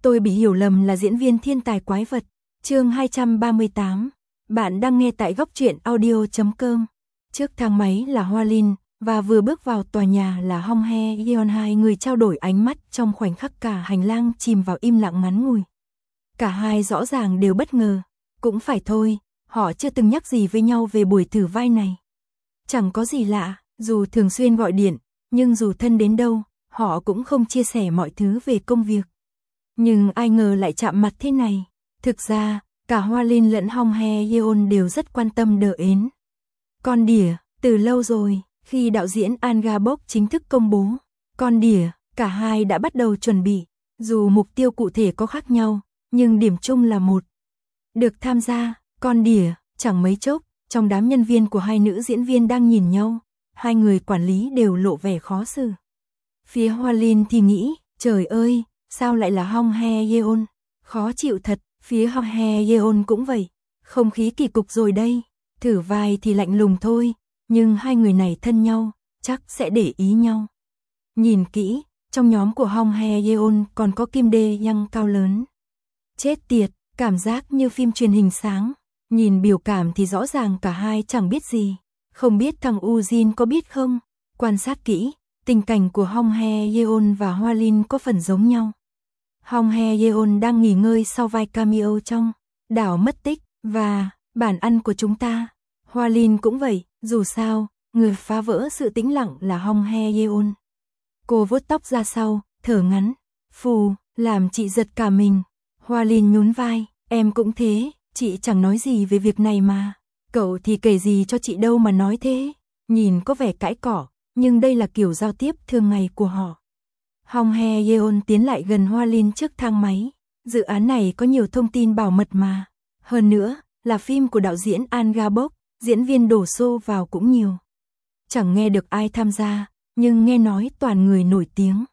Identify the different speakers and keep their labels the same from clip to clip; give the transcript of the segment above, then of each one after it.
Speaker 1: Tôi bị hiểu lầm là diễn viên thiên tài quái vật. Chương 238. Bạn đang nghe tại góc truyện audio.com. Trước thang máy là Hoa Linh, và vừa bước vào tòa nhà là Hong Hae Yeon, hai người trao đổi ánh mắt trong khoảnh khắc cả hành lang chìm vào im lặng ngắn ngủi. Cả hai rõ ràng đều bất ngờ. Cũng phải thôi, họ chưa từng nhắc gì với nhau về buổi thử vai này. Chẳng có gì lạ, dù thường xuyên gọi điện, nhưng dù thân đến đâu, họ cũng không chia sẻ mọi thứ về công việc. Nhưng ai ngờ lại chạm mặt thế này. Thực ra, cả Hoa Linh lẫn Hong Hae Yeon đều rất quan tâm Đờ Ến. Con đỉa, từ lâu rồi, khi đạo diễn An Ga Bok chính thức công bố Con đỉa, cả hai đã bắt đầu chuẩn bị. Dù mục tiêu cụ thể có khác nhau, nhưng điểm chung là một. Được tham gia Con đỉa, chẳng mấy chốc, trong đám nhân viên của hai nữ diễn viên đang nhìn nhau, hai người quản lý đều lộ vẻ khó xử. Phía Hoa Linh thì nghĩ, trời ơi, sao lại là Hong Hae Yeon? Khó chịu thật. Phía Hong Hae Yeon cũng vậy. Không khí kỳ cục rồi đây. Thử vai thì lạnh lùng thôi, nhưng hai người này thân nhau, chắc sẽ để ý nhau. Nhìn kỹ, trong nhóm của Hong Hae Yeon còn có Kim Dae Young cao lớn. Chết tiệt, cảm giác như phim truyền hình sáng. Nhìn biểu cảm thì rõ ràng cả hai chẳng biết gì. Không biết thằng Ujin có biết không? Quan sát kỹ, tình cảnh của Hong Hae Yeon và Hoa Linh có phần giống nhau. Hong Hae Yeon đang nghỉ ngơi sau vai cameo trong Đảo Mất Tích và Bản Ăn Của Chúng Ta. Hoa Linh cũng vậy, dù sao, người phá vỡ sự tĩnh lặng là Hong Hae Yeon. Cô vuốt tóc ra sau, thở ngắn. Phù, làm chị giật cả mình. Hoa Linh nhún vai, em cũng thế, chị chẳng nói gì về việc này mà. Cậu thì kể gì cho chị đâu mà nói thế. Nhìn có vẻ cãi cỏ, nhưng đây là kiểu giao tiếp thường ngày của họ. Hong Hae Yeon tiến lại gần Hoa Linh trước thang máy. Dự án này có nhiều thông tin bảo mật mà. Hơn nữa, là phim của đạo diễn An Ga Bok, diễn viên đổ xô vào cũng nhiều. Chẳng nghe được ai tham gia, nhưng nghe nói toàn người nổi tiếng.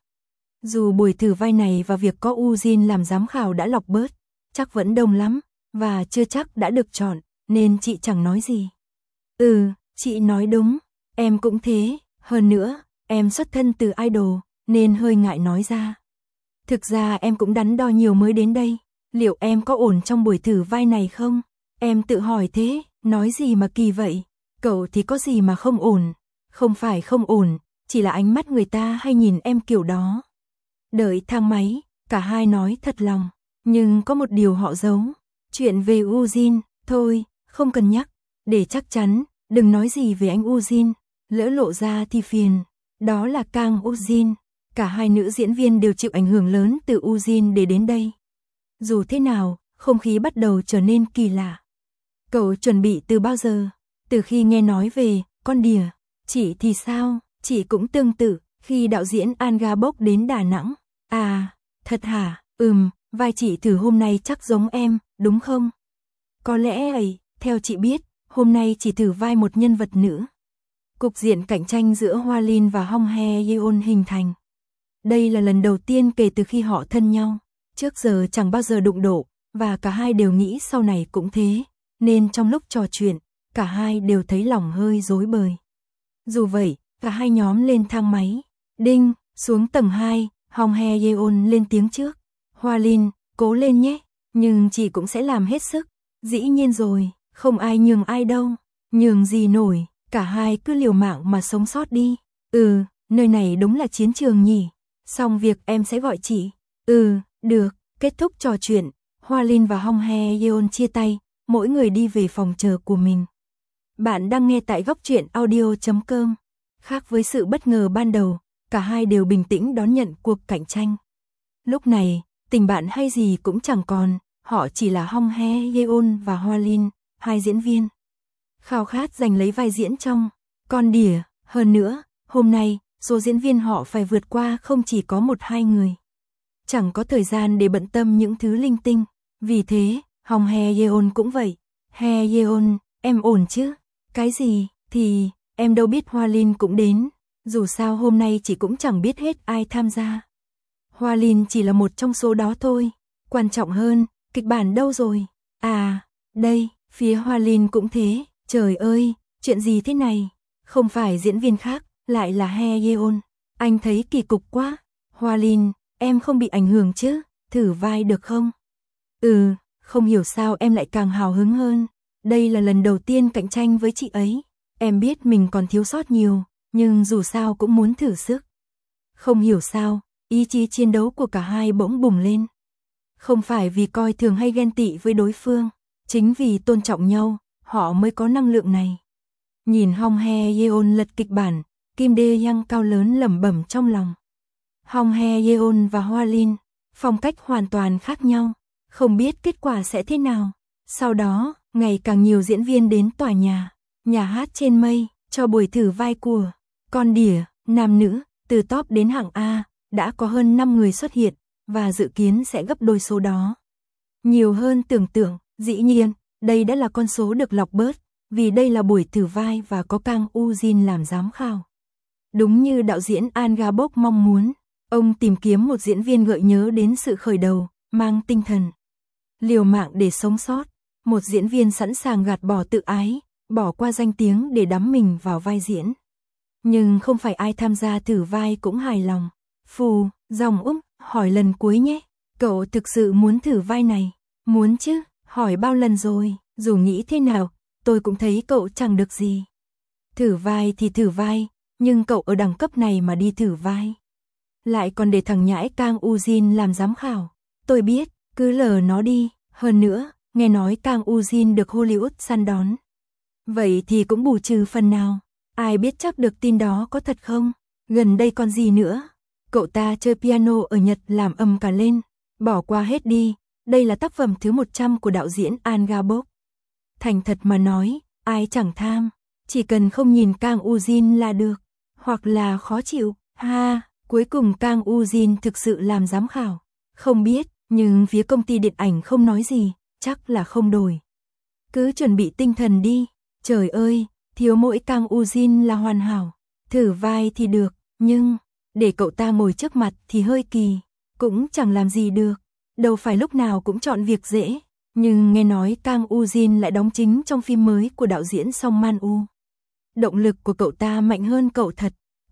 Speaker 1: Dù buổi thử vai này và việc có Ujin làm giám khảo đã lọc bớt, chắc vẫn đông lắm, và chưa chắc đã được chọn, nên chị chẳng nói gì. Chị nói đúng, em cũng thế, hơn nữa, em xuất thân từ idol, nên hơi ngại nói ra. Thực ra em cũng đắn đo nhiều mới đến đây, liệu em có ổn trong buổi thử vai này không? Em tự hỏi thế, nói gì mà kỳ vậy? Cậu thì có gì mà không ổn? Không phải không ổn, chỉ là ánh mắt người ta hay nhìn em kiểu đó. Đợi thang máy, cả hai nói thật lòng, nhưng có một điều họ giấu. Chuyện về Ujin, thôi, không cần nhắc, để chắc chắn, đừng nói gì về anh Ujin, lỡ lộ ra thì phiền. Đó là Kang Ujin. Cả hai nữ diễn viên đều chịu ảnh hưởng lớn từ Ujin để đến đây. Dù thế nào, không khí bắt đầu trở nên kỳ lạ. Cậu chuẩn bị từ bao giờ? Từ khi nghe nói về Con đỉa. Chị thì sao? Chị cũng tương tự, khi đạo diễn An Ga Bok đến Đà Nẵng. À, thật hả? Vai chị thử hôm nay chắc giống em, đúng không? Có lẽ ấy, theo chị biết, hôm nay chỉ thử vai một nhân vật nữ. Cục diện cạnh tranh giữa Hoa Linh và Hong Hae Yeon hình thành. Đây là lần đầu tiên kể từ khi họ thân nhau. Trước giờ chẳng bao giờ đụng độ, và cả hai đều nghĩ sau này cũng thế. Nên trong lúc trò chuyện, cả hai đều thấy lòng hơi rối bời. Dù vậy, cả hai nhóm lên thang máy. Đinh, xuống tầng 2, Hong Hae Yeon lên tiếng trước. Hoa Linh, cố lên nhé, nhưng chị cũng sẽ làm hết sức. Dĩ nhiên rồi, không ai nhường ai đâu. Nhường gì nổi, cả hai cứ liều mạng mà sống sót đi. Nơi này đúng là chiến trường nhỉ. Xong việc em sẽ gọi chị. Được. Kết thúc trò chuyện, Hoa Linh và Hong Hae Yeon chia tay, mỗi người đi về phòng chờ của mình. Bạn đang nghe tại góc truyện audio.com. Khác với sự bất ngờ ban đầu, cả hai đều bình tĩnh đón nhận cuộc cạnh tranh. Lúc này, tình bạn hay gì cũng chẳng còn, họ chỉ là Hong Hae Yeon và Hoa Linh, hai diễn viên. Khao khát giành lấy vai diễn trong Con đỉa. Hơn nữa, hôm nay, số diễn viên họ phải vượt qua không chỉ có 1-2 người. Chẳng có thời gian để bận tâm những thứ linh tinh. Vì thế, Hong Hae Yeon cũng vậy. Hae Yeon, em ổn chứ? Cái gì? Thì, em đâu biết Hoa Linh cũng đến. Dù sao hôm nay chị cũng chẳng biết hết ai tham gia. Hoa Linh chỉ là một trong số đó thôi. Quan trọng hơn, kịch bản đâu rồi? À, đây, phía Hoa Linh cũng thế. Trời ơi, chuyện gì thế này? Không phải diễn viên khác, lại là Hae Yeon. Anh thấy kỳ cục quá. Hoa Linh, em không bị ảnh hưởng chứ? thử vai được không? Không hiểu sao em lại càng hào hứng hơn. Đây là lần đầu tiên cạnh tranh với chị ấy. Em biết mình còn thiếu sót nhiều, nhưng dù sao cũng muốn thử sức. Không hiểu sao, ý chí chiến đấu của cả hai bỗng bùng lên. Không phải vì coi thường hay ghen tị với đối phương, chính vì tôn trọng nhau, họ mới có năng lượng này. Nhìn Hong Hae Yeon lật kịch bản, Kim Dae Young cao lớn lẩm bẩm trong lòng. Hong Hae Yeon và Hoa Linh, phong cách hoàn toàn khác nhau, không biết kết quả sẽ thế nào. Sau đó, ngày càng nhiều diễn viên đến tòa nhà hát trên mây, cho buổi thử vai của con đỉa, nam nữ, từ top đến hạng A, đã có hơn 5 người xuất hiện, và dự kiến sẽ gấp đôi số đó. Nhiều hơn tưởng tượng, dĩ nhiên, đây đã là con số được lọc bớt, vì đây là buổi thử vai và có Kang Woo-jin làm giám khảo. Đúng như đạo diễn An Ga-bok mong muốn, ông tìm kiếm một diễn viên gợi nhớ đến sự khởi đầu, mang tinh thần liều mạng để sống sót, một diễn viên sẵn sàng gạt bỏ tự ái, bỏ qua danh tiếng để đắm mình vào vai diễn. Nhưng không phải ai tham gia thử vai cũng hài lòng. Phù, Dòng hỏi lần cuối nhé, cậu thực sự muốn thử vai này? Muốn chứ, hỏi bao lần rồi, dù nghĩ thế nào, tôi cũng thấy cậu chẳng được gì. Thử vai thì thử vai, nhưng cậu ở đẳng cấp này mà đi thử vai. Lại còn để thằng nhãi Kang Woo-jin làm giám khảo. Tôi biết, cứ lờ nó đi, hơn nữa, nghe nói Kang Woo-jin được Hollywood săn đón. Vậy thì cũng bù trừ phần nào, ai biết chắc được tin đó có thật không? Gần đây còn gì nữa? Cậu ta chơi piano ở Nhật làm ầm cả lên, bỏ qua hết đi, đây là tác phẩm thứ 100 của đạo diễn An Ga-bok. Thành thật mà nói, ai chẳng tham, chỉ cần không nhìn Kang Woo-jin là được, hoặc là khó chịu, cuối cùng Kang Woo-jin thực sự làm giám khảo. Không biết, nhưng phía công ty điện ảnh không nói gì, chắc là không đổi. Cứ chuẩn bị tinh thần đi, trời ơi, thiếu mỗi Kang Woo-jin là hoàn hảo, thử vai thì được, nhưng để cậu ta ngồi trước mặt thì hơi kỳ, cũng chẳng làm gì được, đâu phải lúc nào cũng chọn việc dễ. Nhưng nghe nói Kang Woo-jin lại đóng chính trong phim mới của đạo diễn Song Man-woo. Động lực của cậu ta mạnh hơn cậu thật.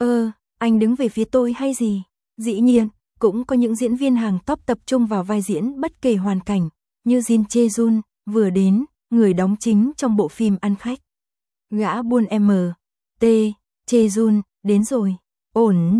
Speaker 1: Anh đứng về phía tôi hay gì? Dĩ nhiên, cũng có những diễn viên hàng top tập trung vào vai diễn bất kể hoàn cảnh, như Jin Chae-jun, vừa đến, người đóng chính trong bộ phim Ăn Khách. Gã buôn M.T. Chae-jun, đến rồi. Ổn,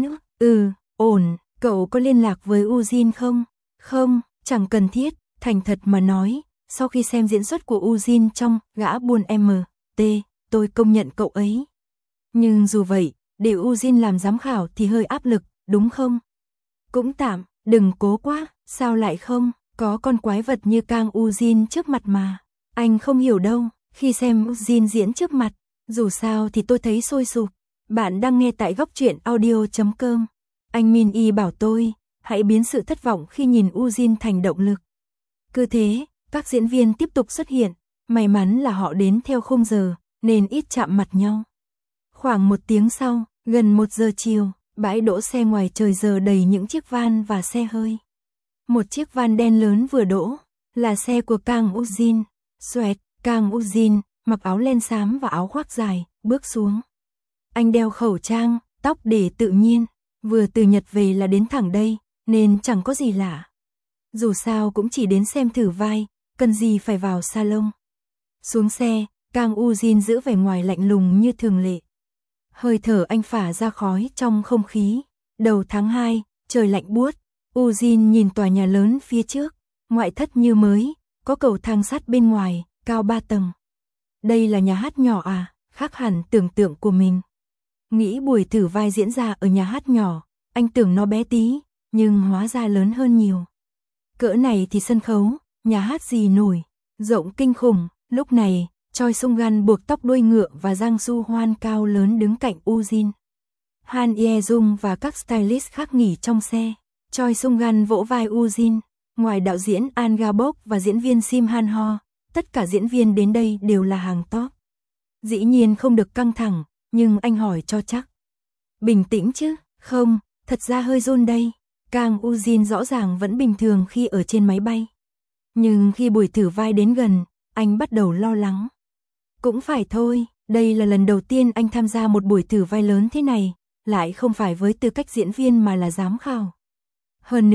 Speaker 1: ổn, cậu có liên lạc với Woo-jin không? Không, chẳng cần thiết, thành thật mà nói, sau khi xem diễn xuất của Woo-jin trong Gã buôn M.T., tôi công nhận cậu ấy. Nhưng dù vậy, để Woo-jin làm giám khảo thì hơi áp lực, đúng không? Cũng tạm, đừng cố quá, sao lại không? Có con quái vật như Kang Woo-jin trước mặt mà. Anh không hiểu đâu, khi xem Woo-jin diễn trước mặt, dù sao thì tôi thấy sôi sục. Bạn đang nghe tại góc truyện audio.com. Anh Min Y bảo tôi, hãy biến sự thất vọng khi nhìn Woo-jin thành động lực. Cứ thế, các diễn viên tiếp tục xuất hiện, may mắn là họ đến theo khung giờ, nên ít chạm mặt nhau. Khoảng 1 tiếng sau, gần 1 giờ chiều, bãi đỗ xe ngoài trời giờ đầy những chiếc van và xe hơi. Một chiếc van đen lớn vừa đỗ, là xe của Kang Woo-jin. Xoẹt, Kang Woo-jin, mặc áo len xám và áo khoác dài, bước xuống. Anh đeo khẩu trang, tóc để tự nhiên, vừa từ Nhật về là đến thẳng đây, nên chẳng có gì lạ. Dù sao cũng chỉ đến xem thử vai, cần gì phải vào salon. Xuống xe, Kang Woo-jin giữ vẻ ngoài lạnh lùng như thường lệ. Hơi thở anh phả ra khói trong không khí. Đầu tháng 2, trời lạnh buốt, Woo-jin nhìn tòa nhà lớn phía trước, ngoại thất như mới, có cầu thang sắt bên ngoài, cao 3 tầng. Đây là nhà hát nhỏ à, khác hẳn tưởng tượng của mình. Nghĩ buổi thử vai diễn ra ở nhà hát nhỏ, anh tưởng nó bé tí, nhưng hóa ra lớn hơn nhiều. Cỡ này thì sân khấu, nhà hát gì nổi, rộng kinh khủng. Lúc này, Choi Sung-gan buộc tóc đuôi ngựa và Jang Soo-hwan cao lớn đứng cạnh Woo-jin. Han Ye-jung và các stylist khác nghỉ trong xe. Choi Sung-gan vỗ vai Woo-jin. Ngoài đạo diễn An Ga-bok và diễn viên Sim Han-ho, tất cả diễn viên đến đây đều là hàng top. Dĩ nhiên không được căng thẳng, nhưng anh hỏi cho chắc. Bình tĩnh chứ? Không, thật ra hơi run đây. Kang Woo-jin rõ ràng vẫn bình thường khi ở trên máy bay. Nhưng khi buổi thử vai đến gần, anh bắt đầu lo lắng. Cũng phải thôi, đây là lần đầu tiên anh tham gia một buổi thử vai lớn thế này, lại không phải với tư cách diễn viên mà là giám khảo. Hơn nữa,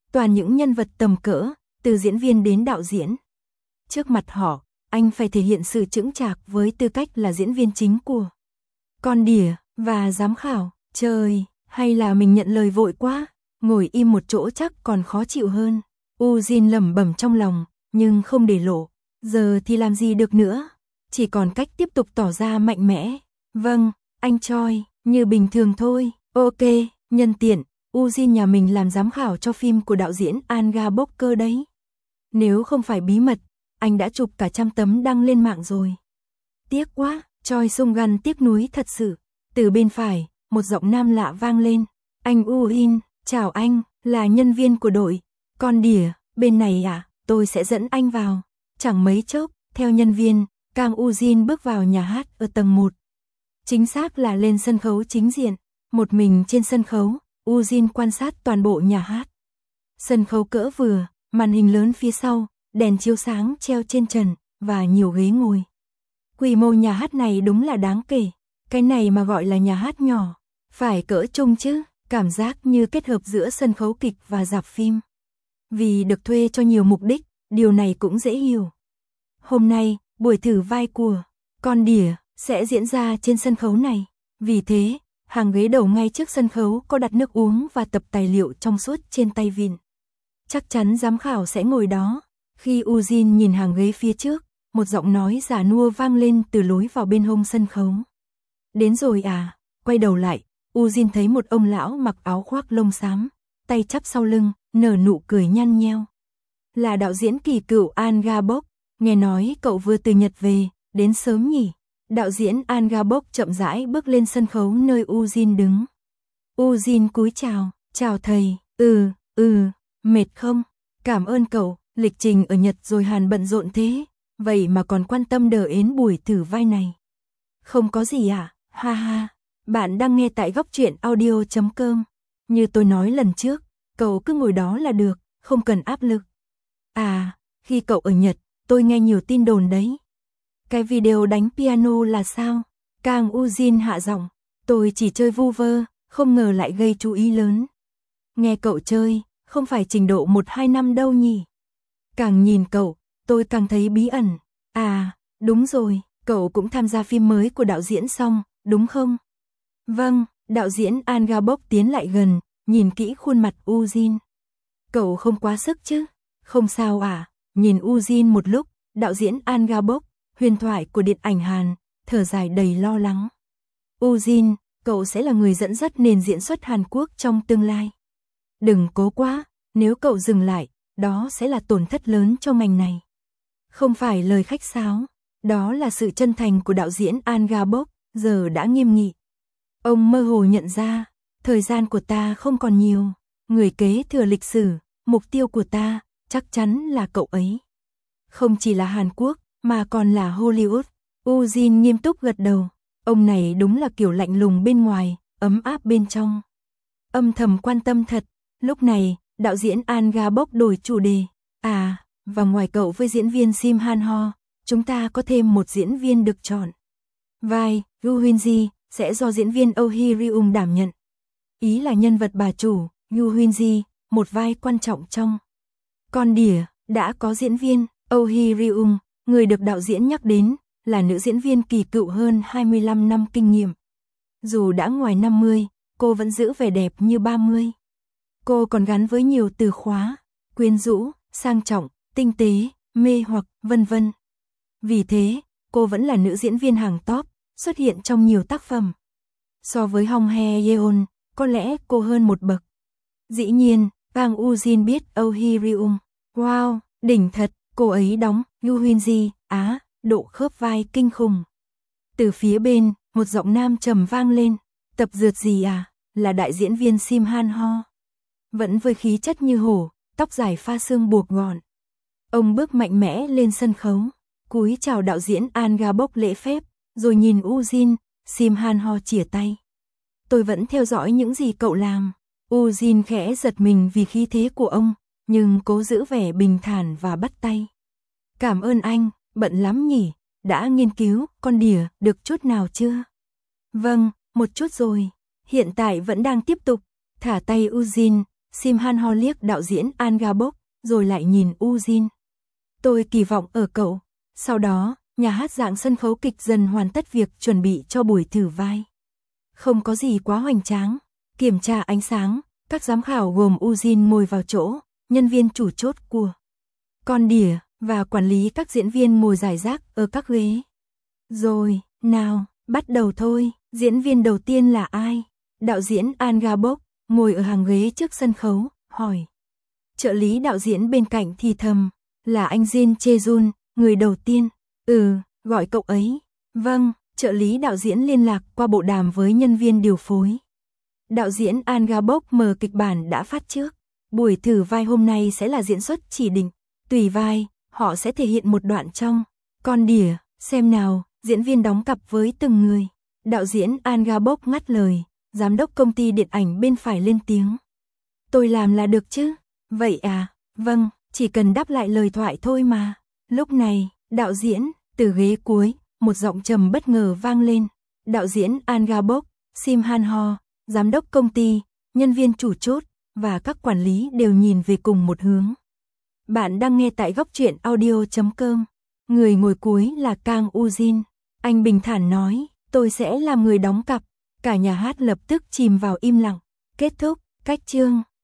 Speaker 1: toàn những nhân vật tầm cỡ, từ diễn viên đến đạo diễn. Trước mặt họ, anh phải thể hiện sự chững chạc với tư cách là diễn viên chính của con đỉa và giám khảo. Trời, hay là mình nhận lời vội quá, ngồi im một chỗ chắc còn khó chịu hơn. Ujin lẩm bẩm trong lòng, nhưng không để lộ. Giờ thì làm gì được nữa, chỉ còn cách tiếp tục tỏ ra mạnh mẽ. Vâng, anh Choi, như bình thường thôi. Ok, nhân tiện, Ujin nhà mình làm giám khảo cho phim của đạo diễn Anga Boker đấy. Nếu không phải bí mật, anh đã chụp cả 100 tấm đăng lên mạng rồi. Tiếc quá, Choi Sung Gun tiếc nuối thật sự. Từ bên phải, một giọng nam lạ vang lên. Anh Ujin, chào anh, là nhân viên của đội con đỉa, bên này à, tôi sẽ dẫn anh vào. Chẳng mấy chốc, theo nhân viên, Kang Ujin bước vào nhà hát ở tầng 1. Chính xác là lên sân khấu chính diện. Một mình trên sân khấu, Ujin quan sát toàn bộ nhà hát. Sân khấu cỡ vừa, màn hình lớn phía sau, đèn chiếu sáng treo trên trần, và nhiều ghế ngồi. Quy mô nhà hát này đúng là đáng kể. Cái này mà gọi là nhà hát nhỏ, phải cỡ trung chứ, cảm giác như kết hợp giữa sân khấu kịch và rạp phim. Vì được thuê cho nhiều mục đích, điều này cũng dễ hiểu. Hôm nay, buổi thử vai của con đỉa sẽ diễn ra trên sân khấu này. Vì thế, hàng ghế đầu ngay trước sân khấu có đặt nước uống và tập tài liệu trong suốt trên tay vịn. Chắc chắn giám khảo sẽ ngồi đó. Khi Ujin nhìn hàng ghế phía trước, một giọng nói già nua vang lên từ lối vào bên hông sân khấu. Đến rồi à? Quay đầu lại, Ujin thấy một ông lão mặc áo khoác lông xám, tay chắp sau lưng, nở nụ cười nhăn nheo. Là đạo diễn kỳ cựu An Ga-bok, nghe nói cậu vừa từ Nhật về, đến sớm nhỉ? Đạo diễn An Ga-bok chậm rãi bước lên sân khấu nơi Ujin đứng. Ujin cúi chào, chào thầy, mệt không? Cảm ơn cậu, lịch trình ở Nhật rồi Hàn bận rộn thế, vậy mà còn quan tâm đờ ến buổi thử vai này. Không có gì à, ha ha, bạn đang nghe tại góc truyện audio.com. Như tôi nói lần trước, cậu cứ ngồi đó là được, không cần áp lực. À, khi cậu ở Nhật, tôi nghe nhiều tin đồn đấy. Cái video đánh piano là sao? Kang Ujin hạ giọng, tôi chỉ chơi vu vơ, không ngờ lại gây chú ý lớn. Nghe cậu chơi, không phải trình độ 1-2 năm đâu nhỉ? Càng nhìn cậu, tôi càng thấy bí ẩn. À, đúng rồi, cậu cũng tham gia phim mới của đạo diễn Song, đúng không? Vâng, đạo diễn An Ga-bok tiến lại gần, nhìn kỹ khuôn mặt Ujin. Cậu không quá sức chứ? Không sao à? Nhìn Ujin một lúc, đạo diễn An Ga-bok, huyền thoại của điện ảnh Hàn, thở dài đầy lo lắng. Ujin, cậu sẽ là người dẫn dắt nền diễn xuất Hàn Quốc trong tương lai. Đừng cố quá, nếu cậu dừng lại, đó sẽ là tổn thất lớn cho ngành này. Không phải lời khách sáo, đó là sự chân thành của đạo diễn An Ga-bok, giờ đã nghiêm nghị. Ông mơ hồ nhận ra, thời gian của ta không còn nhiều, người kế thừa lịch sử, mục tiêu của ta, chắc chắn là cậu ấy. Không chỉ là Hàn Quốc, mà còn là Hollywood. Ujin nghiêm túc gật đầu, ông này đúng là kiểu lạnh lùng bên ngoài, ấm áp bên trong. Âm thầm quan tâm thật. Lúc này, đạo diễn An Ga-bok đổi chủ đề. À, và ngoài cậu với diễn viên Sim Han Ho, chúng ta có thêm một diễn viên được chọn. Vai, Yu Hyun-ji, sẽ do diễn viên Oh Hee-ryung đảm nhận. Ý là nhân vật bà chủ, Yu Hyun-ji, một vai quan trọng trong Con đỉa. Đã có diễn viên, Oh Hee-ryung, người được đạo diễn nhắc đến, là nữ diễn viên kỳ cựu hơn 25 năm kinh nghiệm. Dù đã ngoài 50, cô vẫn giữ vẻ đẹp như 30. Cô còn gắn với nhiều từ khóa, quyến rũ, sang trọng, tinh tế, mê hoặc, vân vân. Vì thế, cô vẫn là nữ diễn viên hàng top, xuất hiện trong nhiều tác phẩm. So với Hong Hye-yeon, có lẽ cô hơn một bậc. Dĩ nhiên, Kang Ujin biết Oh Hee-ryung. Wow, đỉnh thật, cô ấy đóng Yu Hyun-ji, độ khớp vai kinh khủng. Từ phía bên, một giọng nam trầm vang lên, tập dượt gì à, là đại diễn viên Sim Han Ho. Vẫn với khí chất như hổ, tóc dài pha sương buộc gọn. Ông bước mạnh mẽ lên sân khấu, cúi chào đạo diễn An Ga-bok lễ phép, rồi nhìn Ujin, Sim Han Ho chìa tay. Tôi vẫn theo dõi những gì cậu làm. Ujin khẽ giật mình vì khí thế của ông, nhưng cố giữ vẻ bình thản và bắt tay. Cảm ơn anh, bận lắm nhỉ, đã nghiên cứu Con đỉa được chút nào chưa? Vâng, một chút rồi, hiện tại vẫn đang tiếp tục. Thả tay Ujin, Sim Han Ho liếc đạo diễn An Ga-bok, rồi lại nhìn Ujin. Tôi kỳ vọng ở cậu. Sau đó, nhà hát dạng sân khấu kịch dần hoàn tất việc chuẩn bị cho buổi thử vai. Không có gì quá hoành tráng. Kiểm tra ánh sáng, các giám khảo gồm Ujin ngồi vào chỗ, nhân viên chủ chốt của Con Đỉa và quản lý các diễn viên ngồi rải rác ở các ghế. Rồi, nào, bắt đầu thôi. Diễn viên đầu tiên là ai? Đạo diễn An Ga-bok ngồi ở hàng ghế trước sân khấu, hỏi. Trợ lý đạo diễn bên cạnh thì thầm, là anh Jin Chejun, người đầu tiên. Gọi cậu ấy. Vâng, trợ lý đạo diễn liên lạc qua bộ đàm với nhân viên điều phối. Đạo diễn An Ga-bok mở kịch bản đã phát trước. Buổi thử vai hôm nay sẽ là diễn xuất chỉ định. Tùy vai, họ sẽ thể hiện một đoạn trong Con Đỉa, xem nào, diễn viên đóng cặp với từng người. Đạo diễn An Ga-bok ngắt lời, giám đốc công ty điện ảnh bên phải lên tiếng. Tôi làm là được chứ? Vậy à, vâng, chỉ cần đáp lại lời thoại thôi mà. Lúc này, đạo diễn, từ ghế cuối, một giọng trầm bất ngờ vang lên. Đạo diễn An Ga-bok, Sim Han Ho, giám đốc công ty, nhân viên chủ chốt và các quản lý đều nhìn về cùng một hướng. Bạn đang nghe tại góc truyện audio.com. Người ngồi cuối là Kang Ujin. Anh bình thản nói, tôi sẽ làm người đóng cặp. Cả nhà hát lập tức chìm vào im lặng. Kết thúc, cách chương.